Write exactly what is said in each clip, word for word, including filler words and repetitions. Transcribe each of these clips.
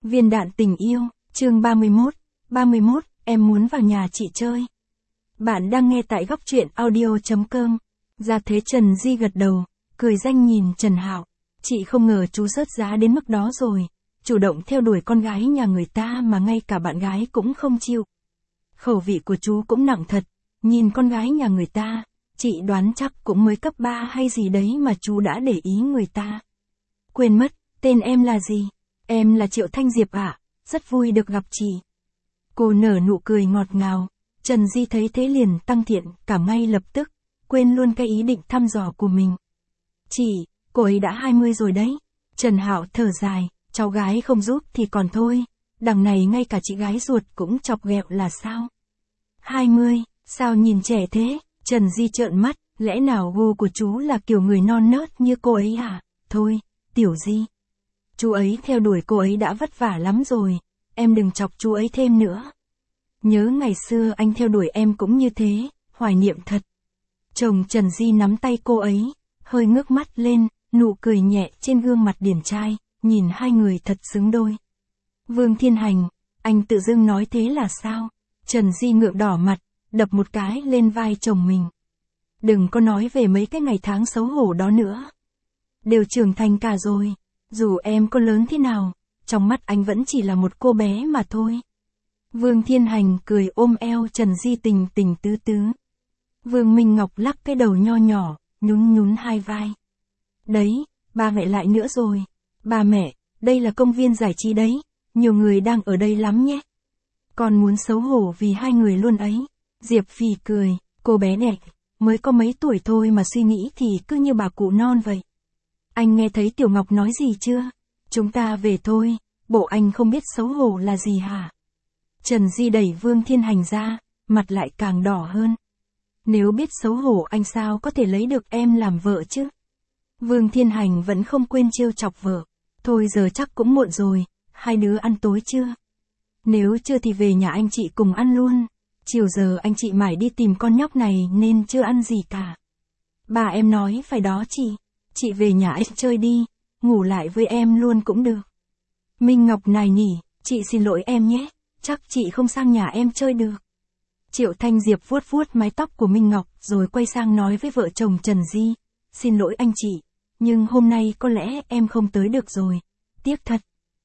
Viên đạn tình yêu, chương ba mươi mốt, ba mươi mốt, em muốn vào nhà chị chơi. Bạn đang nghe tại góc truyện audio chấm com. Ra thế Trần Di gật đầu, cười danh nhìn Trần Hạo. Chị không ngờ chú rớt giá đến mức đó rồi, chủ động theo đuổi con gái nhà người ta mà ngay cả bạn gái cũng không chịu. Khẩu vị của chú cũng nặng thật, nhìn con gái nhà người ta, chị đoán chắc cũng mới cấp ba hay gì đấy mà chú đã để ý người ta. Quên mất, tên em là gì? Em là Triệu Thanh Diệp ạ, rất vui được gặp chị. Cô nở nụ cười ngọt ngào, Trần Di thấy thế liền tăng thiện cả ngay lập tức, quên luôn cái ý định thăm dò của mình. Chị, cô ấy đã hai mươi rồi đấy. Trần Hạo thở dài, cháu gái không giúp thì còn thôi, đằng này ngay cả chị gái ruột cũng chọc ghẹo là sao? hai mươi, sao nhìn trẻ thế? Trần Di trợn mắt, lẽ nào gu của chú là kiểu người non nớt như cô ấy hả? Thôi, Tiểu Di. Chú ấy theo đuổi cô ấy đã vất vả lắm rồi, em đừng chọc chú ấy thêm nữa. Nhớ ngày xưa anh theo đuổi em cũng như thế, hoài niệm thật. Chồng Trần Di nắm tay cô ấy, hơi ngước mắt lên, nụ cười nhẹ trên gương mặt điển trai, nhìn hai người thật xứng đôi. Vương Thiên Hành, anh tự dưng nói thế là sao? Trần Di ngượng đỏ mặt, đập một cái lên vai chồng mình. Đừng có nói về mấy cái ngày tháng xấu hổ đó nữa. Đều trưởng thành cả rồi, dù em có lớn thế nào, trong mắt anh vẫn chỉ là một cô bé mà thôi. Vương Thiên Hành cười ôm eo Trần Di tình tình tứ tứ. Vương Minh Ngọc lắc cái đầu nho nhỏ, nhún nhún hai vai. Đấy, ba mẹ lại nữa rồi. Ba mẹ, đây là công viên giải trí đấy, nhiều người đang ở đây lắm nhé. Con muốn xấu hổ vì hai người luôn ấy. Diệp Phì cười, cô bé đẹp, mới có mấy tuổi thôi mà suy nghĩ thì cứ như bà cụ non vậy. Anh nghe thấy Tiểu Ngọc nói gì chưa? Chúng ta về thôi, bộ anh không biết xấu hổ là gì hả? Trần Di đẩy Vương Thiên Hành ra, mặt lại càng đỏ hơn. Nếu biết xấu hổ anh sao có thể lấy được em làm vợ chứ? Vương Thiên Hành vẫn không quên trêu chọc vợ. Thôi giờ chắc cũng muộn rồi, hai đứa ăn tối chưa? Nếu chưa thì về nhà anh chị cùng ăn luôn. Chiều giờ anh chị mải đi tìm con nhóc này nên chưa ăn gì cả. Bà em nói phải đó chị. Chị về nhà anh chơi đi, ngủ lại với em luôn cũng được. Minh Ngọc nài nỉ, chị xin lỗi em nhé, chắc chị không sang nhà em chơi được. Triệu Thanh Diệp vuốt vuốt mái tóc của Minh Ngọc rồi quay sang nói với vợ chồng Trần Di. Xin lỗi anh chị, nhưng hôm nay có lẽ em không tới được rồi, tiếc thật.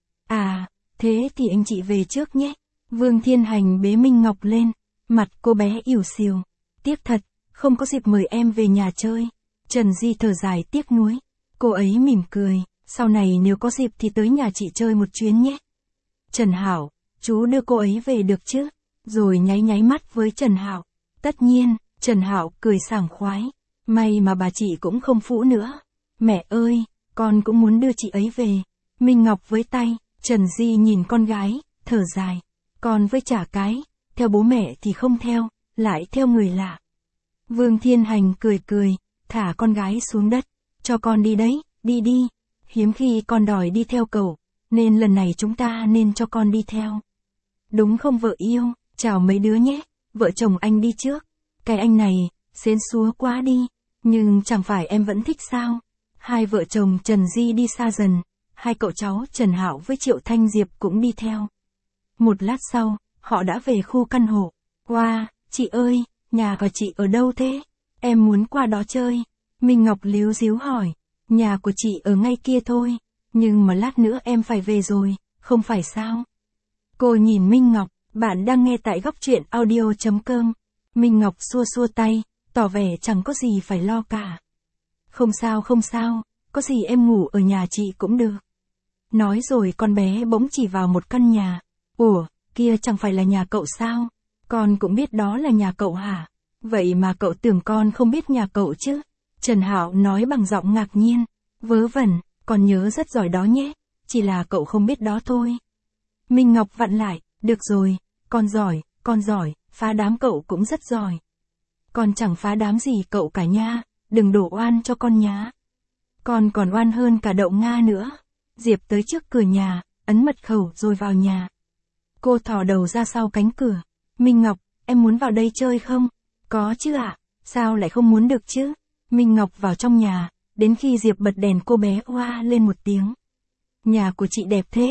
À, thế thì anh chị về trước nhé. Vương Thiên Hành bế Minh Ngọc lên, mặt cô bé ỉu xìu. Tiếc thật, không có dịp mời em về nhà chơi. Trần Di thở dài tiếc nuối. Cô ấy mỉm cười, sau này nếu có dịp thì tới nhà chị chơi một chuyến nhé. Trần Hạo, chú đưa cô ấy về được chứ? Rồi nháy nháy mắt với Trần Hạo. Tất nhiên, Trần Hạo cười sảng khoái. May mà bà chị cũng không phũ nữa. Mẹ ơi, con cũng muốn đưa chị ấy về. Minh Ngọc với tay, Trần Di nhìn con gái, thở dài. Con với chả cái, theo bố mẹ thì không theo, lại theo người lạ. Vương Thiên Hành cười cười, thả con gái xuống đất. Cho con đi đấy, đi đi. Hiếm khi con đòi đi theo cậu, nên lần này chúng ta nên cho con đi theo. Đúng không vợ yêu, chào mấy đứa nhé, vợ chồng anh đi trước. Cái anh này, xến xúa quá đi, nhưng chẳng phải em vẫn thích sao? Hai vợ chồng Trần Di đi xa dần, hai cậu cháu Trần Hạo với Triệu Thanh Diệp cũng đi theo. Một lát sau, họ đã về khu căn hộ. Wow, chị ơi, nhà của chị ở đâu thế? Em muốn qua đó chơi. Minh Ngọc líu díu hỏi. Nhà của chị ở ngay kia thôi, nhưng mà lát nữa em phải về rồi, không phải sao? Cô nhìn Minh Ngọc, bạn đang nghe tại góc truyện audio chấm com. Minh Ngọc xua xua tay, tỏ vẻ chẳng có gì phải lo cả. Không sao không sao, có gì em ngủ ở nhà chị cũng được. Nói rồi con bé bỗng chỉ vào một căn nhà. Ủa, kia chẳng phải là nhà cậu sao? Con cũng biết đó là nhà cậu hả? Vậy mà cậu tưởng con không biết nhà cậu chứ? Trần Hạo nói bằng giọng ngạc nhiên. Vớ vẩn, con nhớ rất giỏi đó nhé, chỉ là cậu không biết đó thôi. Minh Ngọc vặn lại, được rồi, con giỏi, con giỏi, phá đám cậu cũng rất giỏi. Con chẳng phá đám gì cậu cả nha, đừng đổ oan cho con nhá. Con còn oan hơn cả đậu Nga nữa. Diệp tới trước cửa nhà, ấn mật khẩu rồi vào nhà. Cô thò đầu ra sau cánh cửa. Minh Ngọc, em muốn vào đây chơi không? Có chứ ạ, sao lại không muốn được chứ? Minh Ngọc vào trong nhà, đến khi Diệp bật đèn cô bé oa lên một tiếng. Nhà của chị đẹp thế,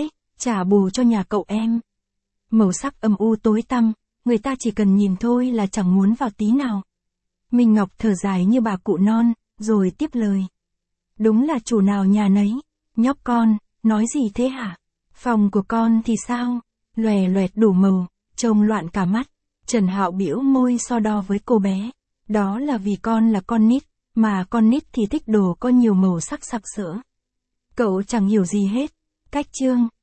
trả bù cho nhà cậu em. Màu sắc âm u tối tăm, người ta chỉ cần nhìn thôi là chẳng muốn vào tí nào. Minh Ngọc thở dài như bà cụ non, rồi tiếp lời. Đúng là chủ nào nhà nấy. Nhóc con, nói gì thế hả? Phòng của con thì sao? Lòe loẹt đủ màu, trông loạn cả mắt. Trần Hạo bĩu môi so đo với cô bé. Đó là vì con là con nít, mà con nít thì thích đồ có nhiều màu sắc sặc sỡ. Cậu chẳng hiểu gì hết. Cách chương.